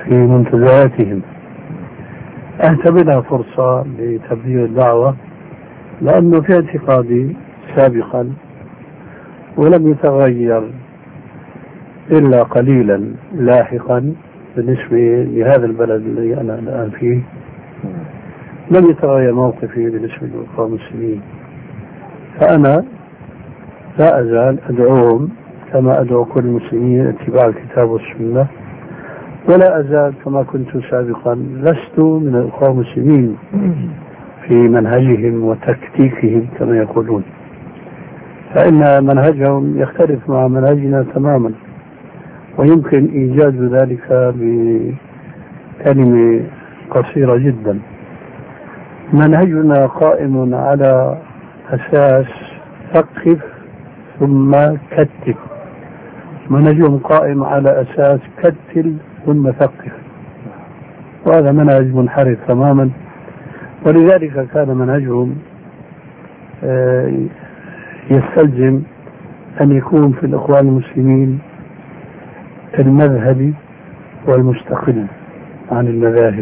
في منتدياتهم. أعتبرها فرصة لتبليغ الدعوة، لأنه في اعتقادي سابقا ولم يتغير إلا قليلا لاحقا بالنسبة لهذا البلد الذي أنا الآن فيه، لم يتغير موقفي بالنسبة للإخوان المسلمين. فأنا لا أزال أدعوهم كما أدعو كل المسلمين اتباع الكتاب والسنة، ولا أزال كما كنت سابقا لست من الإخوان المسلمين في منهجهم وتكتيكهم كما يقولون، فإن منهجهم يختلف مع منهجنا تماما، ويمكن إيجاد ذلك بكلمة قصيرة جدا. منهجنا قائم على أساس ثقف ثم كتف، منهجهم قائم على أساس كتل ثم ثقف، وهذا منهج منحرف تماما. ولذلك كان منهجهم يستلزم أن يكون في الإخوان المسلمين المذهبي والمستقل عن المذاهب،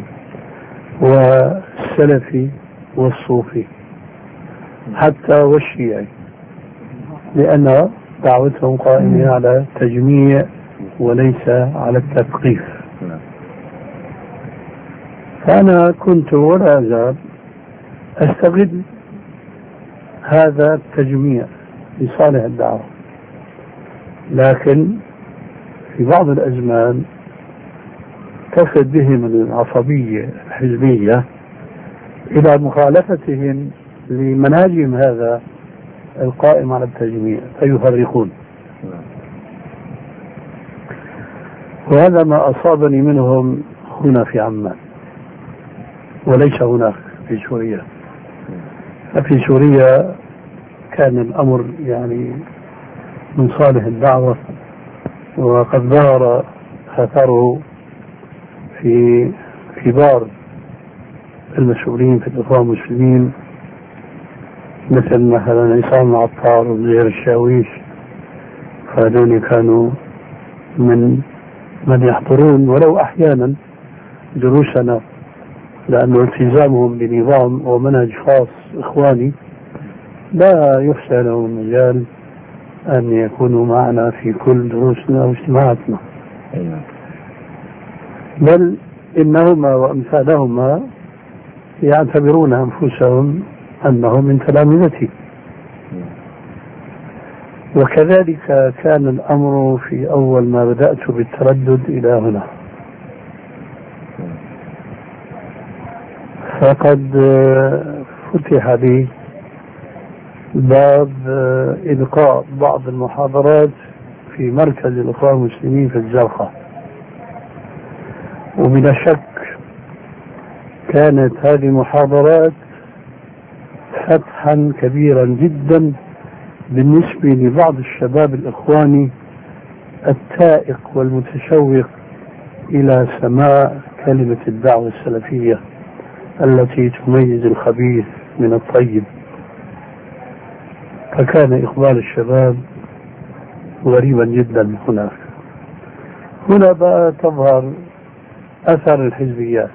والسلفي والصوفي حتى والشيعي، لأن دعوتهم قائمة على التجميع وليس على التثقيف. فأنا كنت ولا أزال أستغل هذا التجميع لصالح الدعوة، لكن في بعض الأزمان تفد بهم العصبية الحزبية إلى مخالفتهم لمنهجهم هذا القائم على التجميع فيفرقون، وهذا ما أصابني منهم هنا في عمان وليس هناك في سوريا. ففي سوريا كان الأمر يعني من صالح الدعوة، وقد ظهر أثره في كبار المسؤولين في الإخوان المسلمين، مثل مثلا عصام العطار وزهير الشاويش، فهذول كانوا من يحضرون ولو أحيانا دروسنا، لأنه التزامهم بنظام ومنهج خاص إخواني لا يفسح لهم المجال أن يكونوا معنا في كل دروسنا واجتماعاتنا، بل إنهما وأمثالهما يعتبرون أنفسهم أنهم من تلامذتي. وكذلك كان الأمر في أول ما بدأت بالتردد إلى هنا، فقد فتح لي باب إلقاء بعض المحاضرات في مركز الإخوان المسلمين في الزرقاء، وبلا شك كانت هذه المحاضرات فتحا كبيرا جدا بالنسبة لبعض الشباب الإخواني التائق والمتشوق إلى سماع كلمة الدعوة السلفية التي تميز الخبيث من الطيب. فكان إقبال الشباب غريبا جدا هناك. هنا بقى تظهر أثر الحزبيات.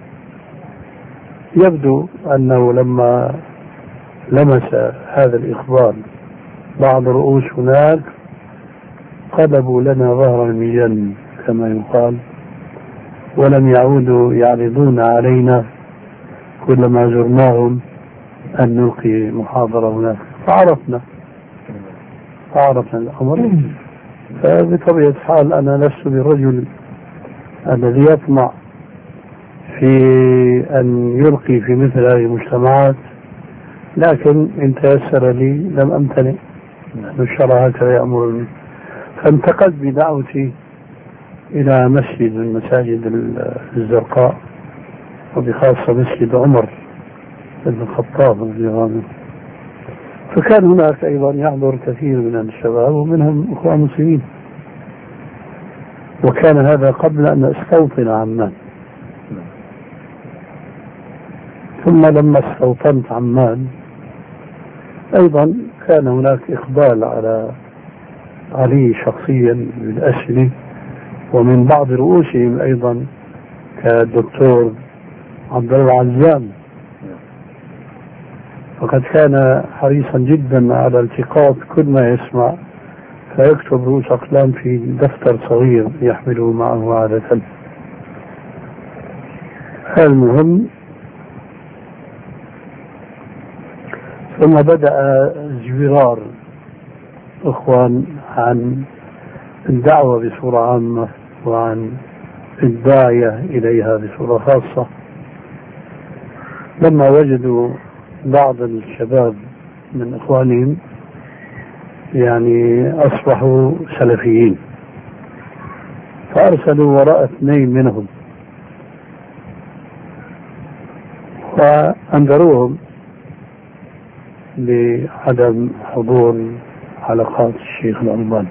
يبدو أنه لما لمس هذا الإقبال بعض الرؤوس هناك قلبوا لنا ظهر الميزان كما يقال، ولم يعودوا يعرضون علينا كلما زرناهم أن نلقي محاضرة هناك. فعرفنا الأمر. فبطبيعة الحال أنا لست بالرجل الذي يطمع في أن يلقي في مثل هذه المجتمعات، لكن إن تيسر لي لم أمتنع، الشرع هكذا يأمرني. فانتقلت بدعوتي إلى مسجد من مساجد الزرقاء، وبخاصة مسجد عمر بن الخطاب رضي الله عنه. فكان هناك أيضا يحضر كثير من الشباب ومنهم إخوان مسلمين، وكان هذا قبل أن أستوطن عمان. ثم لما استوطنت عمان أيضا كان هناك إقبال علي شخصيا بالأسئلة، ومن بعض رؤوسهم أيضا كالدكتور عبد الله عزام، وقد كان حريصا جدا على التقاط كل ما يسمع، فيكتب رؤوس أقلام في دفتر صغير يحمله معه عادة. المهم، ثم بدأ زويرار إخوان عن الدعوة بصورة عامة وعن الداعية إليها بصورة خاصة، لما وجدوا بعض الشباب من إخوانهم يعني أصبحوا سلفيين، فأرسلوا وراء 2 منهم وأنذروهم بعدم حضور حلقات الشيخ الألباني.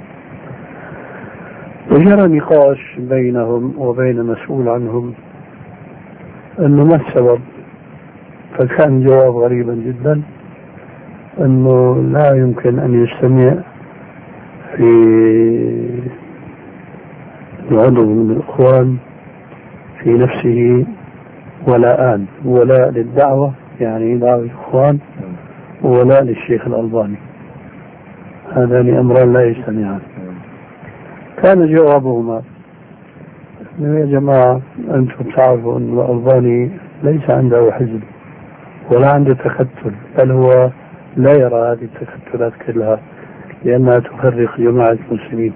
وجرى نقاش بينهم وبين مسؤول عنهم أنه ما السبب، فكان جواب غريبا جدا أنه لا يمكن أن يجتمع في عضو من الإخوان في نفسه ولاءان: ولاء للدعوة يعني دعوة الإخوان، وولاء للشيخ الألباني، هذان أمران لا يجتمعان. كان جوابهما: يا جماعة أنتم تعرفوا أن الألباني ليس عنده حزب ولا عنده تكتل، بل هو لا يرى هذه التكتلات كلها لأنها تفرق جماعة المسلمين.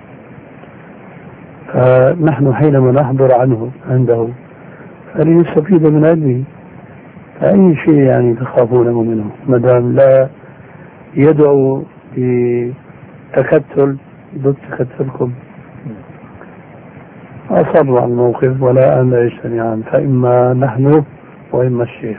فنحن حينما نحضر عنده فلنستفيد من علمه، فأي شيء يعني تخافونه منه ما دام لا يدعو بتكتل ضد تكتلكم. أصروا على الموقف ولا أن لا يجتمعان، فإما نحن وإما الشيخ.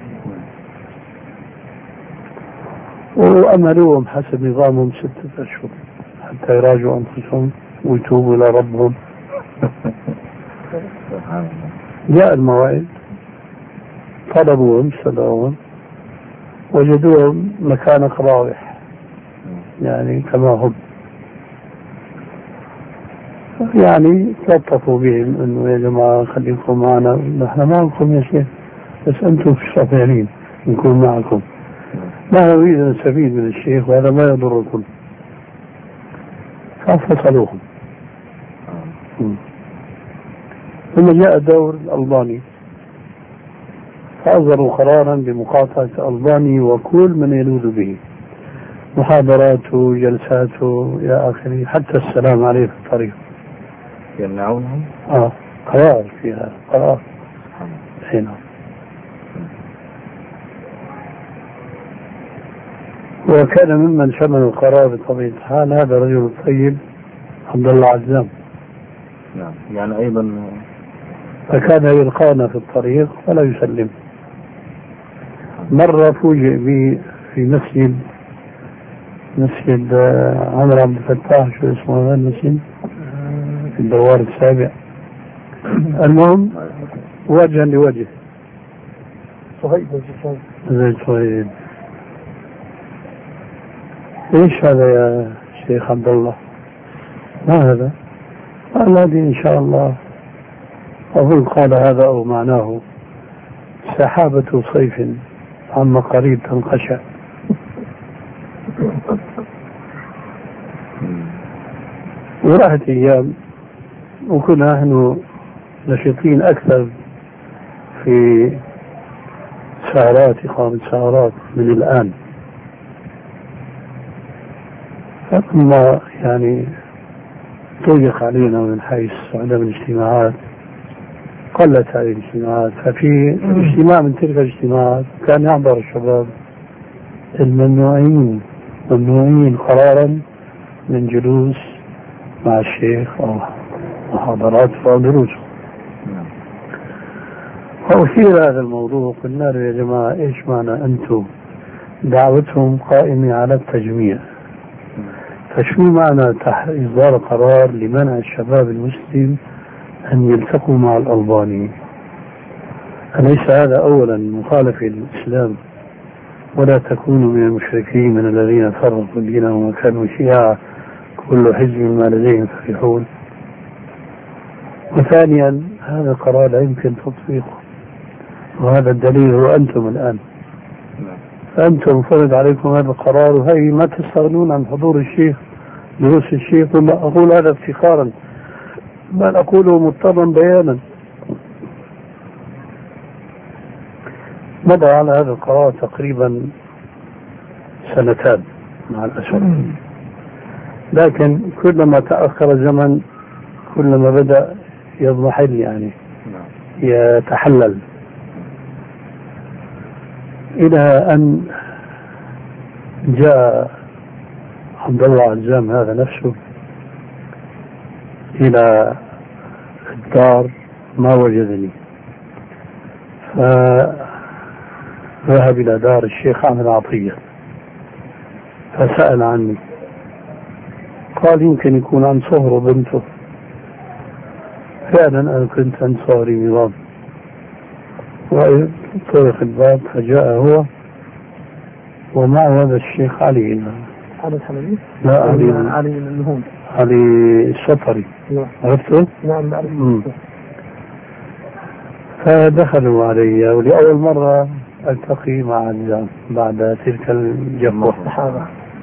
وأملوهم حسب نظامهم 6 أشهر حتى يراجعوا أنفسهم ويتوبوا إلى ربهم. جاء الموعد، طلبوهم استدعوهم، وجدوهم مكان قراوح يعني كما هم، يعني لطفوا بهم انه يا جماعه خليكم معنا، نحن معكم يا شيخ، بس انتم في الصفيانين نكون معكم، لا نريد ان نستفيد من الشيخ وهذا ما يضركم. ففصلوهم. ثم جاء دور الألباني، فأصدروا قرارا بمقاطعة الألباني وكل من يلوذ به، محاضراته، جلساته إلى آخره، حتى السلام عليه في الطريق. يمنعونهم؟ قرار فيها، قرار هنا. وكان ممن شمل القرار بطبيعة الحال هذا الرجل الطيب عبد الله عزام. نعم، يعني أيضا فكان يلقانا في الطريق ولا يسلم. مرة فوجئ بي في مسجد عمر عبد الفتاح، شو اسمه هذا المسجد؟ في الدوار السابع. المهم وجها لوجه. صهيب ايش هذا يا شيخ عبد الله؟ ما هذا؟ قال هذه ان شاء الله، اظن قال هذا او معناه سحابة صيف عما قريب تنقشع. وراحت ايام وكنا نحن نشيطين اكثر في سهرات، اقامة سهرات من الان. ثم يعني ضيق علينا من حيث عدم الاجتماعات، قلت هذه الاجتماعات. ففي اجتماع من تلك الاجتماعات كان يحضر الشباب الممنوعين قرارا من جلوس مع الشيخ أو محاضرات أو دروس. وأثير هذا الموضوع، قلنا له يا جماعة إيش معنى أنتم دعوتهم قائمة على التجميع، فشو معنى إصدار قرار لمنع الشباب المسلم أن يلتقوا مع الألباني؟ أليس هذا أولا مخالف للإسلام؟ ولا تكونوا من المشركين من الذين فرقوا دينهم وكانوا شيعا كل حزب ما لديهم فرحون. وثانيا هذا القرار لا يمكن تطبيقه، وهذا الدليل هو أنتم الآن. أنتم فرض عليكم هذا القرار، وهي ما تستغنون عن حضور الشيخ، دروس الشيخ. وما أقول هذا افتخارا بل أقوله مضطرا بيانا. مضى على هذا القرار تقريبا 2 سنين مع الأسف، لكن كلما تأخر الزمن كلما بدأ يضمحل، يعني يتحلل، إلى أن جاء عبد الله عزام هذا نفسه إلى الدار، ما وجدني، فذهب إلى دار الشيخ عامر عطية فسأل عني، قال يمكن يكون عن صهره بنته. فعلا أنا كنت عن صهري نظام، وطرق الباب فجاء هو ومعه هذا الشيخ علي الحلبي؟ لا، علي النهون، علي السفري، عرفته؟ نعم بعرفه. فدخلوا علي، ولأول مرة ألتقي مع عزام بعد تلك الجفوة. صحابة.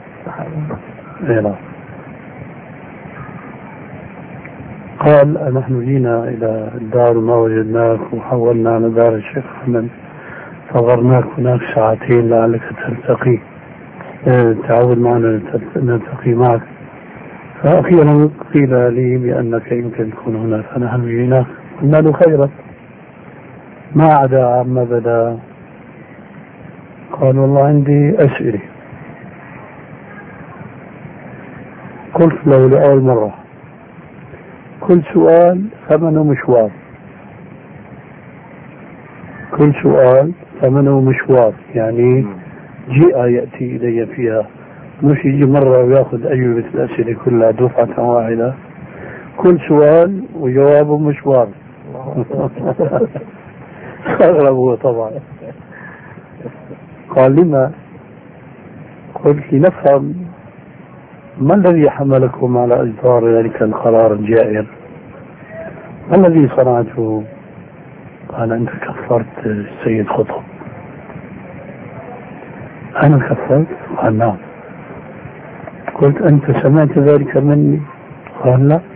قال نحن جينا إلى الدار وما وجدناك، وحولنا على دار الشيخ أحمد، فضرناك هناك 2 ساعتين لعلك تلتقي، تعود معنا نلتقي معك. فأخيرا قيل لي بأنك يمكن تكون هنا، فنحن جيناك قلنا له خيرا ما عدا عما بدا. قال والله عندي أسئلة. قلت له لأول مرة كل سؤال ثمنه مشوار، كل سؤال ثمنه مشوار، يعني جيء يأتي إلي فيها، مش يجي مرة ويأخذ أجوبة الأسئلة كلها دفعة واحدة، كل سؤال وجوابه مشوار. استغرب هو طبعا. قال لما؟ قلت لنفهم ما الذي حملكم على إصدار ذلك القرار الجائر؟ ما الذي صنعته؟ قال أنت كفرت السيد قطب. أنا كفرت؟ قال نعم. قلت أنت سمعت ذلك مني؟ قال لا.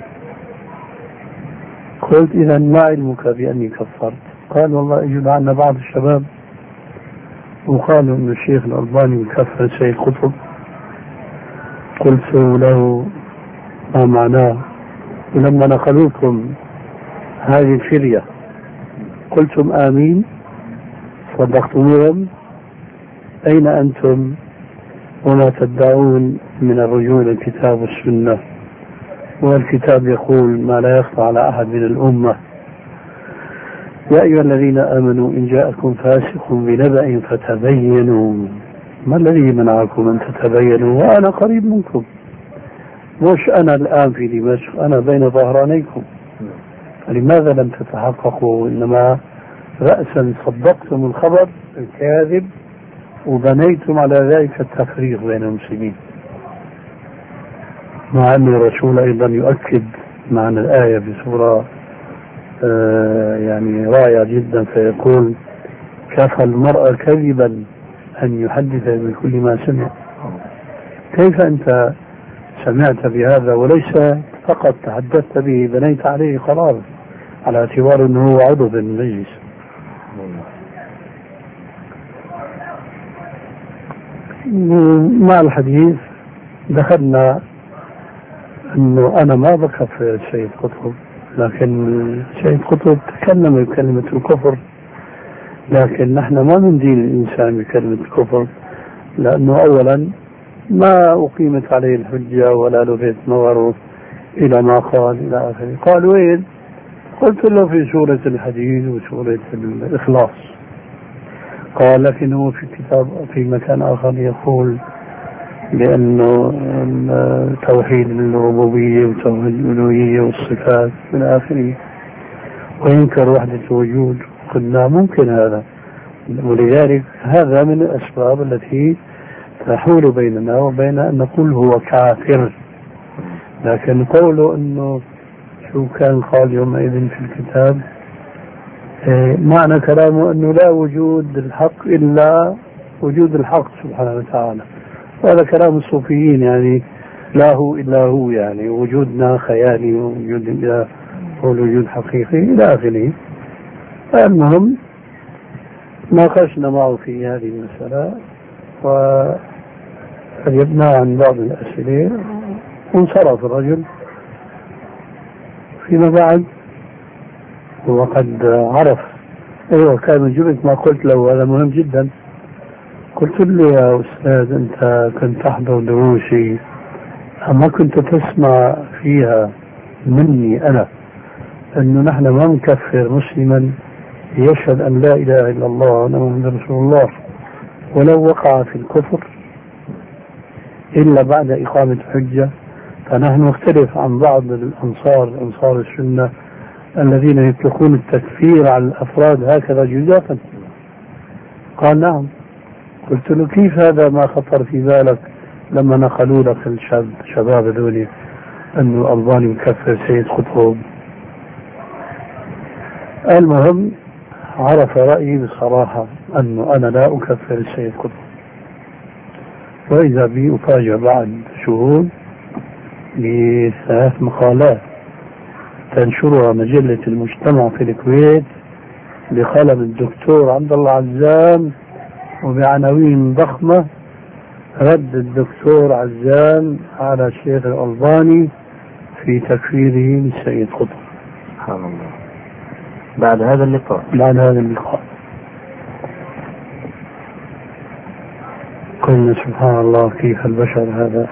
قلت إذا ما علمك بأني كفرت؟ قال والله يجب عنا بعض الشباب وقالوا أن الشيخ الألباني يكفر السيد قطب. قلت له ما معناه؟ ولما نقلوكم هذه الفرية قلتم آمين؟ صدقتموهم؟ أين أنتم وما تدعون من الرجوع إلى الكتاب والسنة؟ والكتاب يقول ما لا يخفى على أحد من الأمة: يا أيها الذين آمنوا إن جاءكم فاسق بنبأ فتبينوا. ما الذي منعكم أن تتبينوا وأنا قريب منكم؟ مش أنا الآن في دمشق، أنا بين ظهرانيكم. لماذا لم تتحققوا؟ إنما رأسا صدقتم الخبر الكاذب وبنيتم على ذلك التفريق بين المسلمين، مع أن الرسول أيضا يؤكد معنى الآية بصورة يعني رائعة جدا، فيقول: كفى المرء كذبا أن يحدث بكل ما سمع. كيف أنت سمعت بهذا وليس فقط تحدثت به، بنيت عليه قرار على اعتبار أنه هو عضو في المجلس. مع الحديث دخلنا أنه أنا ما بكفر السيد قطب، لكن السيد قطب تكلم بكلمة الكفر، لكن نحن ما ندين الإنسان بكلمة الكفر، لأنه أولا ما أقيمت عليه الحجة ولا لفت نظره إلى ما قال إلى آخره. قال: وين؟ قلت له: في سورة الحديد وسورة الإخلاص. قال: لكنه في كتاب في مكان آخر يقول بأنه توحيد الربوبية وتوحيد الألوهية والصفات من آخره، وينكر وحدة الوجود. قلنا: ممكن هذا، ولذلك هذا من الأسباب التي تحول بيننا وبين أن نقول هو كافر. لكن قوله أنه شو كان قال يومئذ في الكتاب. معنى كلامه أنه لا وجود الحق إلا وجود الحق سبحانه وتعالى. هذا كلام الصوفيين، يعني لا هو إلا هو، يعني وجودنا خيالي ووجود الله هو الوجود حقيقي إلى آخره. المهم ناقشنا معه في هذه المسألة وأجبنا عن بعض الأسئلة وانصرف الرجل. فيما بعد وقد عرف كان جبت ما قلت له، هذا مهم جدا. قلت له يا أستاذ أنت كنت تحضر دروسي، أما كنت تسمع فيها مني أنا أنه نحن ما نكفر مسلما يشهد أن لا إله إلا الله وأن محمد رسول الله ولو وقع في الكفر إلا بعد إقامة حجة. فنحن نختلف عن بعض أنصار السنة الذين يطلقون التكفير على الأفراد هكذا جزافا. قال نعم. قلت له كيف هذا ما خطر في بالك لما نقلوا لك الشباب ذولي أنه الألباني مكفر سيد قطب؟ المهم عرف رأيي بصراحة أنه أنا لا أكفر السيد قطب. وإذا بي أفاجأ بعد شهور بثلاث مقالات تنشرها مجلة المجتمع في الكويت بقلم الدكتور عبد الله عزام وبعناوين ضخمة: رد الدكتور عزام على الشيخ الألباني في تكفيره للسيد قطب. سبحان الله. بعد هذا اللقاء قلنا سبحان الله كيف البشر هذا.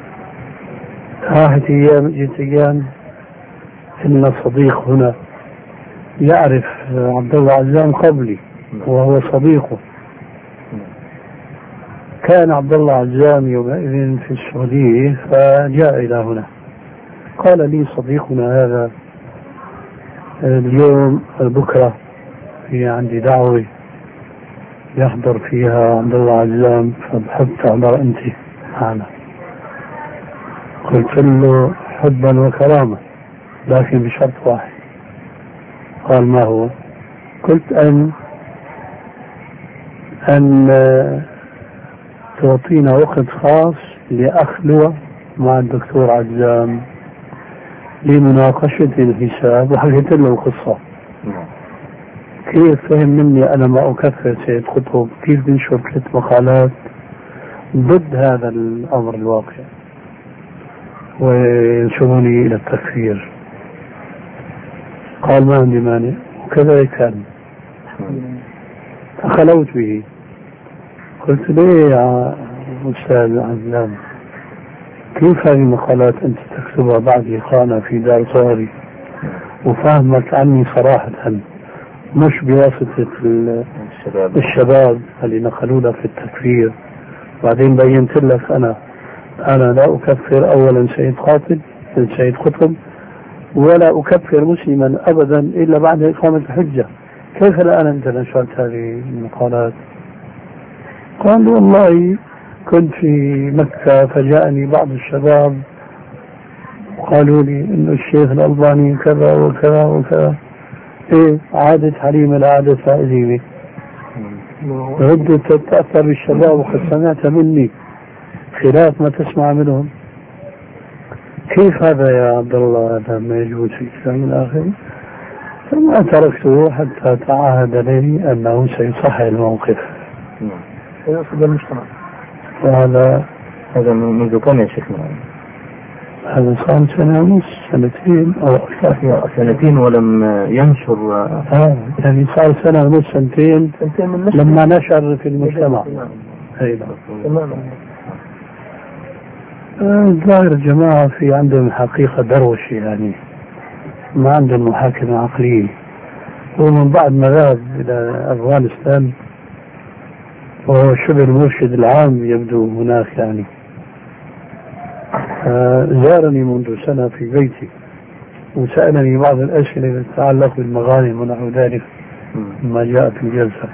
راحت أيام جت أيام إن صديق هنا يعرف عبد الله عزام قبلي وهو صديقه. كان عبد الله عزام يومئذ في السعودية فجاء إلى هنا. قال لي صديقنا هذا اليوم بكرة في عندي دعوة يحضر فيها عبد الله عزام فبحب تحضر أنت معنا. قلت له حبا وكرامة لكن بشرط واحد. قال ما هو؟ قلت أن تعطينا وقت خاص لأخلوة مع الدكتور عزام لمناقشة الحساب. وحكيت له القصة كيف فهم مني أنا ما أكفر سيد قطب، كيف بنشر 3 مقالات ضد هذا الأمر الواقع وينشروني إلى التكفير. قال ما عندي مانع، وكذلك كان. فخلوت به. قلت ليه يا أستاذ عزام كيف هذه المقالات أنت تكتبها بعد إقامة في دار صغري وفهمك عني صراحة مش بواسطة الشباب اللي نقلوا لك في التكفير. بعدين بينت لك أنا لا أكفر أولا سيد قطب ولا أكفر مسلما أبدا إلا بعد إقامة الحجة. كيف الآن أنت نشرت هذه المقالات؟ قال والله كنت في مكة فجاءني بعض الشباب وقالوا لي إنه الشيخ الألباني كذا وكذا وكذا. عادة حليمة لعادة فائزية. ردت تتأثر بالشباب وقد سمعت مني خلاف ما تسمع منهم. كيف هذا يا عبد الله؟ هذا ما يجوز في الإسلام الآخر. ثم تركته حتى تعاهد لي أنه سيصحح الموقف. يقصد المجتمع. وهذا منذ كم يا شيخنا؟ هذا صار 1 سنة ونص 2 أو أكثر. 2 ولم ينشر. يعني صار 1 سنة ونص 2 لما نشر في المجتمع. الظاهر الجماعة في عندهم حقيقة دروشة، يعني ما عندهم محاكمة عقلية. ومن بعد ما ذهب إلى أفغانستان وهو شبه المرشد العام يبدو هناك، يعني زارني منذ سنة في بيتي وسألني بعض الأسئلة تتعلق بالمغانم ونحو ذلك ما جاء في الجلسة.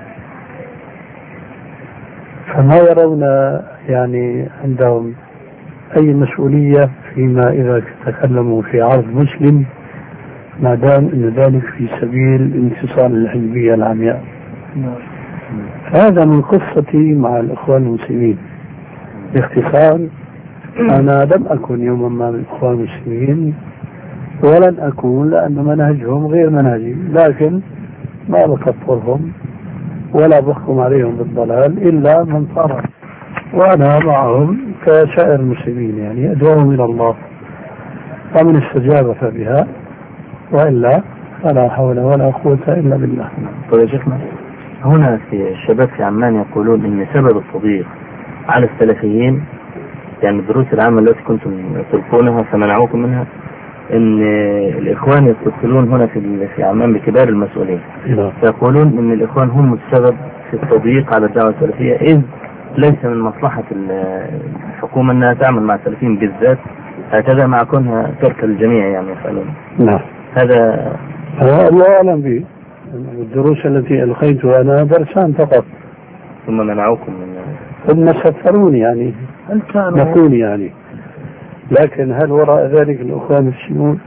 فما يرون يعني عندهم أي مسؤولية فيما إذا تكلموا في عرض مسلم ما دام أن ذلك في سبيل انتصار الحزبية العمياء. هذا من قصتي مع الإخوان المسلمين. باختصار أنا لم أكن يوما ما من الإخوان المسلمين ولن أكون، لأن منهجهم غير منهجي، لكن ما بكفرهم ولا بحكم عليهم بالضلال إلا من صار، وأنا معهم كسائر المسلمين، يعني أدعوهم إلى الله، فمن استجاب فبها وإلا فلا حول ولا قوة إلا بالله. طيب يا شيخنا، هنا في الشباب في عمان يقولون إن سبب التضييق على السلفيين، يعني الدروس العامة التي كنتم تلقونها فمنعوكم منها، إن الإخوان يتصلون هنا في عمان بكبار المسؤولين يقولون إن الإخوان هم السبب في التضييق على الدعوة السلفية، إذ ليس من مصلحة الحكومة أنها تعمل مع السلفيين بالذات هكذا، مع كونها ترك الجميع يعني يفعلون. نعم، هذا الله أعلم به. الدروس التي ألقيتها أنا درسان فقط، ثم منعوكم من، ثم سفروني يعني نقول يعني. لكن هل وراء ذلك الأخوان المسلمون؟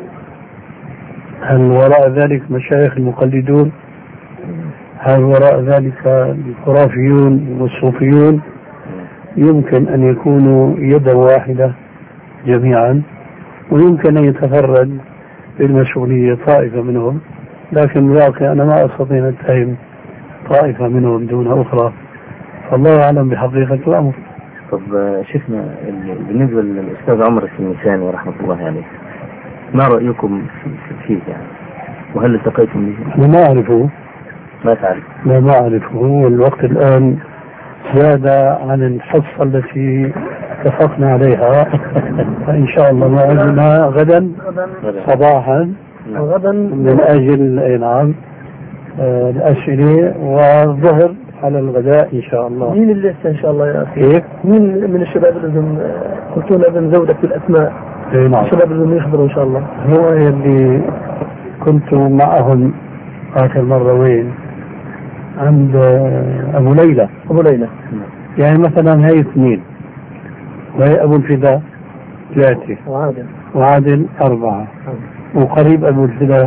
هل وراء ذلك مشايخ المقلدون؟ هل وراء ذلك الخرافيون والصوفيون؟ يمكن أن يكونوا يدا واحدة جميعا، ويمكن أن يتفرد بالمسؤولية طائفة منهم، لكن الواقع أنا ما أستطيع أن أتهم طائفة منهم دون أخرى، فالله أعلم بحقيقة الأمر. طب شيخنا، بالنسبة للأستاذ عمر السنيساني رحمة الله عليه، ما رأيكم فيه يعني؟ وهل التقيتم به؟ أنا ما أعرفه. ما تعرف؟ لا، ما أعرفه. والوقت الآن زاد عن الحصة التي اتفقنا عليها، فإن شاء الله موعدنا غدا صباحا وغدا من أجل الأسئلة، والظهر على الغداء إن شاء الله. مين اللي إن شاء الله يا أخي؟ إيه؟ مين من الشباب اللي قلتوا لازم زودك بالأسماء؟ نعم. الشباب اللي يحضروا إن شاء الله. هو اللي كنت معهم آخر مرة وين؟ عند أبو ليلى. يعني مثلا هي 2، وهي أبو الفداء 3، وعادل 4، وقريب أبو الفداء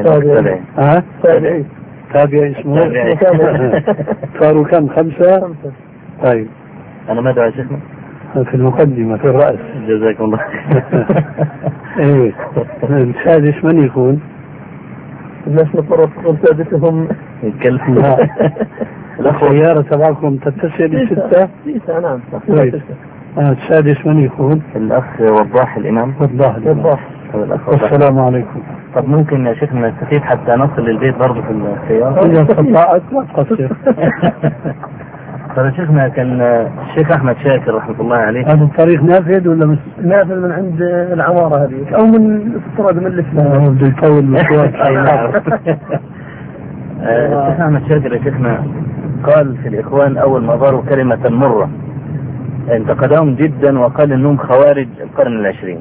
تابع اسمه صاروا كم؟ 5. طيب أنا ما أدعي شيخنا في المقدمة في الرأس. جزاكم الله. ايه السادس من يكون؟ الناس نفرط سادسهم يتكلم. السيارة تبعكم تتصل 6. نعم. طيب السادس من يكون؟ الأخ وضاح الإمام. وضاح. السلام عليكم. طب ممكن يا شيخنا نستفيد حتى نصل للبيت برضه في السيارة؟ إذا استطاعت لا تقصر. طيب يا شيخنا، كان الشيخ أحمد شاكر رحمة الله عليه، هذا الطريق نافذ ولا مش نافذ من عند العمارة هذه أو من الطراد من الإسلام؟ بده يطول مشوار. الشيخ أحمد شاكر يا شيخنا قال في الإخوان أول ما ظهروا كلمة مرة انتقدهم جدا، وقال إنهم خوارج القرن 20.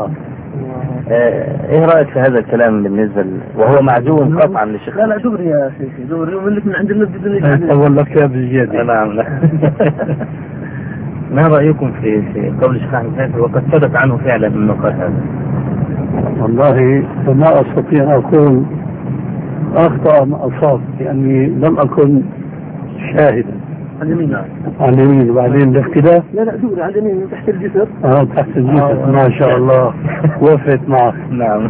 ايه رأيك في هذا الكلام بالنسبة وهو معزوم قطعا للشيخ؟ لا دغري يا شيخي، دغري ومن عند النبي أول لك يا بالزيادة. نعم. ما رأيكم في قول الشيخ أحمد شاكر وقد ثبت عنه فعلا انه قال هذا؟ والله ما أستطيع أن أقول أخطأ أم أصاب، لأني لم أكن شاهدا. على اليمين وبعدين الاختلاف. لا دوري على اليمين تحت الجسر. تحت الجسر. ما شاء الله وفت معك. نعم.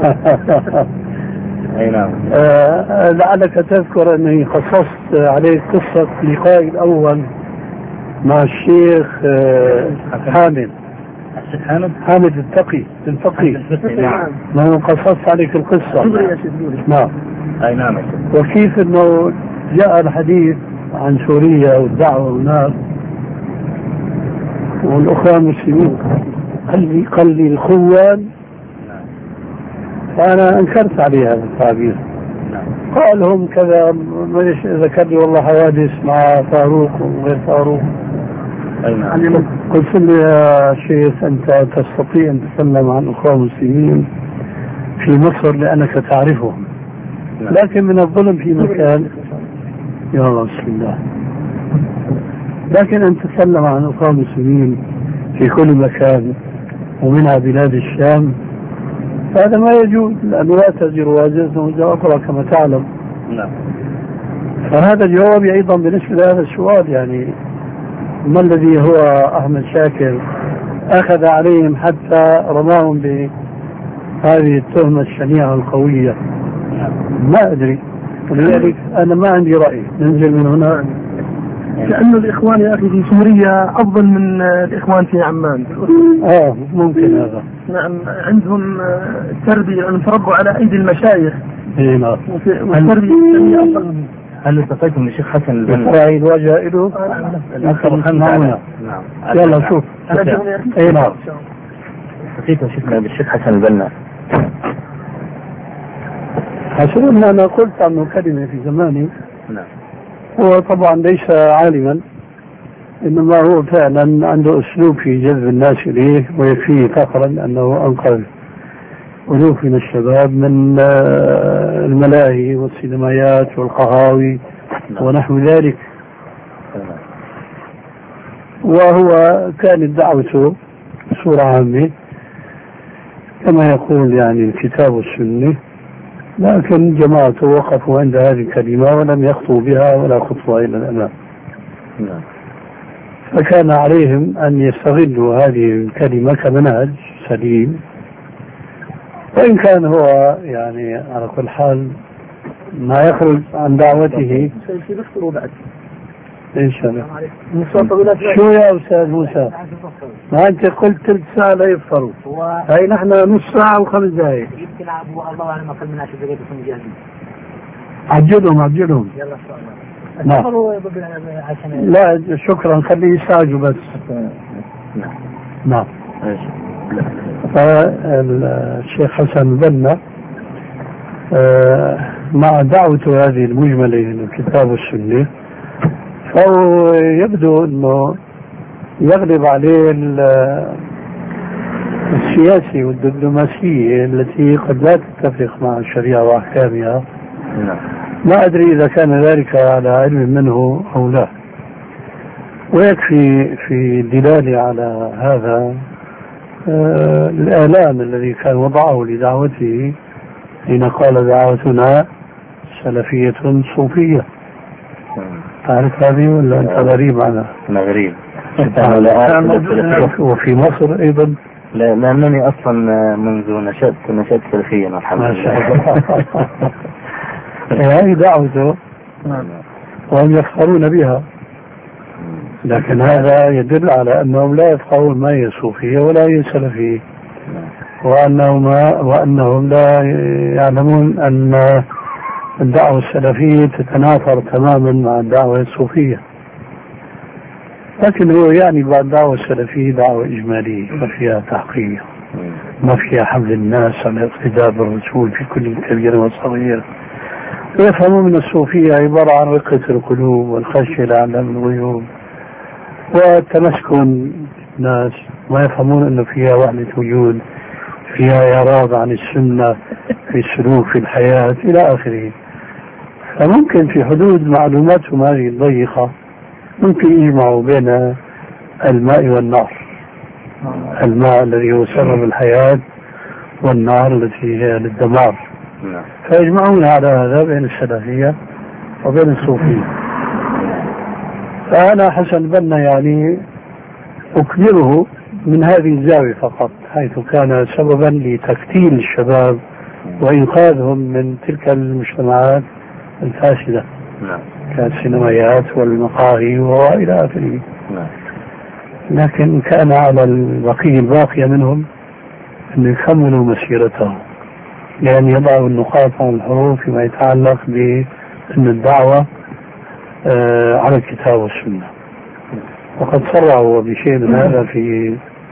اي نعم. لعلك تذكر اني خصصت عليك قصة لقائي الاول مع الشيخ حامد. حامد الفقي. نعم. ما قصصت عليك القصة. نعم. اي نعم. وكيف انه جاء الحديث عن سوريا والدعوة هناك والأخوان المسلمين، قال لي الخوان، فأنا أنكرت عليه هذا التعبير. قال هم كذا، ذكر لي والله حوادث مع فاروق وغير فاروق. قلت له يا شيخ أنت تستطيع أن تتكلم عن الأخوان المسلمين في مصر لأنك تعرفهم، لكن من الظلم في مكان يا الله بسم الله، لكن أن تتكلم عن الأخوان المسلمين في كل مكان ومنها بلاد الشام، هذا ما يجوز، لأنه لا تزر وازرة وزر أخرى كما تعلم. نعم. فهذا جوابي أيضا بالنسبة لهذا السؤال. يعني ما الذي هو أحمد شاكر أخذ عليهم حتى رماهم بهذه التهمة الشنيعة القوية؟ ما أدري، ولذلك أنا ما عندي رأي. ننزل من هنا. لأن الإخوان يا أخي في سوريا أفضل من الإخوان في عمان. ممكن هذا. نعم، عندهم تربية، لأنهم تربوا على أيدي المشايخ. نعم. والتربية الإسلامية أفضل. هل التقيتم بالشيخ حسن البنا؟ إسرائيل وجائله الأكثر معنا. نعم. يلا شوف. نعم. التقيتم شفنا بالشيخ حسن البنا. حسن أنا قلت عنه كلمة في زماني. نعم. هو طبعا ليس عالما، إنما هو فعلا عنده أسلوب في جذب الناس إليه، ويكفيه فخرا أنه أنقذ ألوف من الشباب من الملاهي والسينمائيات والقهاوي ونحو ذلك. وهو كانت دعوته بصورة عامة كما يقول يعني الكتاب والسنة، لكن جماعته وقفوا عند هذه الكلمة ولم يخطوا بها ولا خطوة إلى الأمام. فكان عليهم أن يستغلوا هذه الكلمة كمنهج سليم، وإن كان هو يعني على كل حال ما يخرج عن دعوته. إن شاء الله. شو يا أستاذ موسى؟ ما أنت قلت ثلث ساعة لا يفطروا، هاي نحن نص ساعة و5 دقائق. يمكن الله أعلم أقل من 10 دقائق يكونوا جاهزين. عجلهم. يلا نعم. لا شكرا، خليه يساعدوا بس. نعم. الشيخ حسن البنا مع دعوته هذه المجملة للكتاب والسنة، فهو يبدو أنه يغلب عليه السياسي والدبلوماسية التي قد لا تتفق مع الشريعة وأحكامها. ما أدري إذا كان ذلك على علم منه أو لا، ويكفي في الدلالة على هذا الإعلان الذي كان وضعه لدعوته حين قال دعوتنا سلفية صوفية. تعرف هذه ولا أنت غريب عنها؟ أنا غريب. وفي مصر أيضا. لا، لأنني أصلا منذ نشأت سلفيا الحمد لله. هذه دعوته وهم يفخرون بها، لكن هذا يدل على أنهم لا يفقهون ما هي صوفية ولا هي سلفية، وأنهم لا يعلمون أن الدعوة السلفية تتنافر تماما مع الدعوة الصوفية. لكن هو يعني بعد الدعوة السلفية دعوة إجمالية ما فيها تحقيق، ما فيها حمل الناس على اقتداء بالرسول في كل كبيرة وصغيرة. ويفهمون من الصوفية عبارة عن رقة القلوب والخشية لعلم الغيوب والتمسكن الناس، ما يفهمون أنه فيها وحدة وجود، فيها إعراض عن السنة في السلوك في الحياة إلى آخره. فممكن في حدود معلوماتهم هذه الضيقة ممكن يجمعوا بين الماء والنار، الماء الذي هو سبب الحياة والنار التي هي للدمار، فيجمعون على هذا بين السلفية وبين الصوفية. فأنا حسن بنا يعني أكبره من هذه الزاوية فقط، حيث كان سببا لتكتيل الشباب وإنقاذهم من تلك المجتمعات الفاسدة كالسينمائيات والمقاهي وإلى آخره. لكن كان على البقية الباقية منهم أن يكملوا مسيرتهم، لأن يضعوا النقاط على الحروف فيما يتعلق بأن الدعوة على الكتاب والسنة. وقد صرعوا بشيء من هذا في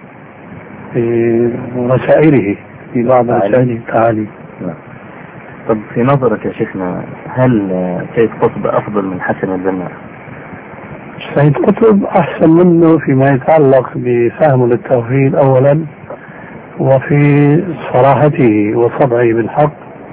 رسائله، في بعض رسائله التعاليم. طب في نظرك يا شيخنا، هل سيد قطب أفضل من حسن البنا؟ سيد قطب أحسن منه فيما يتعلق بفهمه للتوحيد أولا، وفي صراحته وصدعه بالحق،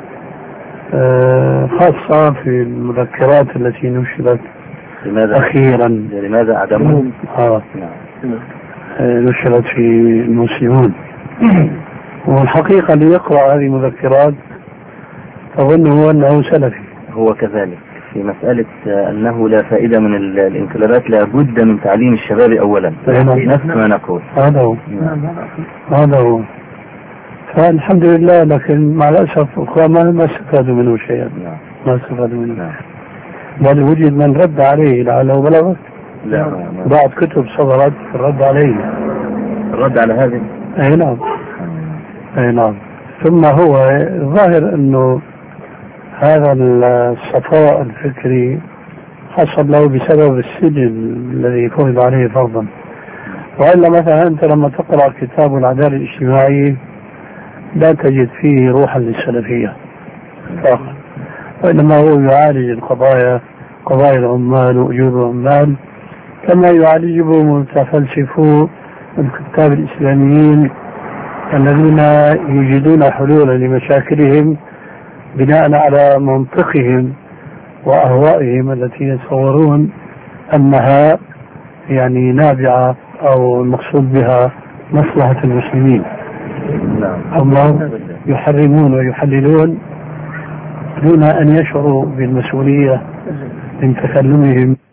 خاصة في المذكرات التي نشرت أخيرا. لماذا عدمه؟ نشرت في المسلمون. والحقيقة اللي يقرأ هذه المذكرات أظنه أنه سلفي. هو كذلك في مسألة أنه لا فائدة من الانقلابات، لا بد من تعليم الشباب أولا، نفس ما نقول. هذا هو. فالحمد لله، لكن مع الأسف ما استفادوا منه شيئا. ما استفادوا منه. بل وجد من رد عليه لعله بلغت. لا. بعض كتب صدرت الرد عليه. الرد على هذه. أي نعم. ثم هو ظاهر أنه هذا الصفاء الفكري حصل له بسبب السجن الذي فرض عليه فرضا. وإلا مثلا أنت لما تقرأ كتاب العدالة الاجتماعية لا تجد فيه روحا للسلفية فقط، وإنما هو يعالج القضايا، قضايا العمال وأجور العمال، كما يعالجه متفلسفو الكتاب الإسلاميين الذين يجدون حلولا لمشاكلهم بناء على منطقهم وأهوائهم التي يتصورون أنها يعني نابعة أو المقصود بها مصلحة المسلمين. هم يحرمون ويحللون دون أن يشعروا بالمسؤولية من تكلمهم.